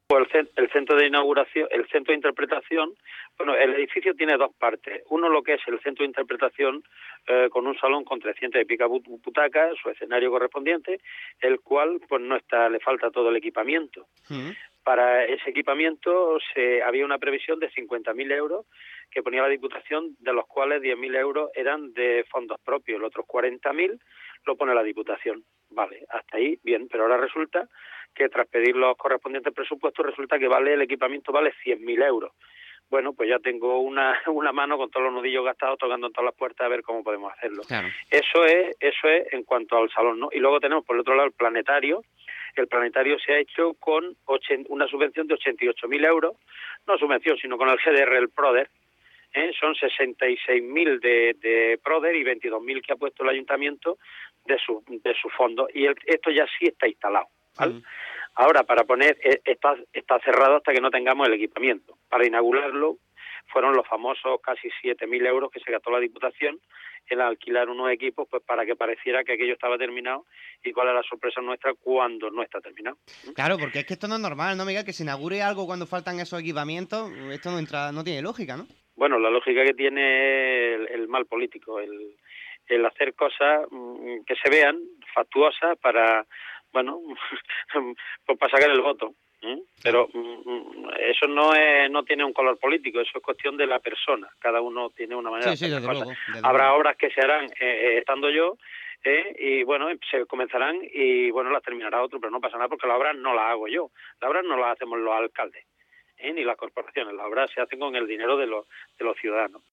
Pues el centro de inauguración, el centro de interpretación, bueno, el edificio tiene dos partes. Uno, lo que es el centro de interpretación, con un salón con 300 y pica butacas, su escenario correspondiente, el cual pues no está, le falta todo el equipamiento. Para ese equipamiento había una previsión de 50.000 euros que ponía la Diputación, de los cuales 10.000 euros eran de fondos propios, los otros 40.000 lo pone la Diputación. Vale, hasta ahí bien, pero ahora resulta que tras pedir los correspondientes presupuestos resulta que el equipamiento vale 100.000 euros. Bueno, pues ya tengo una mano con todos los nudillos gastados tocando en todas las puertas a ver cómo podemos hacerlo. Claro. Eso es en cuanto al salón, ¿no? Y luego tenemos por el otro lado el planetario. El planetario se ha hecho con una subvención de 88.000 euros, no subvención, sino con el GDR, el PRODER. Son 66.000 de PRODER y 22.000 que ha puesto el ayuntamiento de su fondo. Y esto ya sí está instalado, ¿vale? Ahora, para poner, está cerrado hasta que no tengamos el equipamiento. Para inaugurarlo fueron los famosos casi 7.000 euros que se gastó la Diputación en alquilar unos equipos, pues para que pareciera que aquello estaba terminado. Y cuál es la sorpresa nuestra cuando no está terminado. Claro, porque es que esto no es normal, ¿no, Miguel? Que se inaugure algo cuando faltan esos equipamientos, esto no tiene lógica, ¿no? Bueno, la lógica que tiene el mal político, el hacer cosas que se vean factuosas para, bueno, pues para sacar el voto. Pero eso no tiene un color político, eso es cuestión de la persona. Cada uno tiene una manera de hacer las cosas. Habrá obras que se harán estando yo, y bueno, se comenzarán y bueno, las terminará otro, pero no pasa nada porque las obras no las hago yo, las obras no las hacemos los alcaldes. Ni las corporaciones, las obras se hacen con el dinero de los ciudadanos.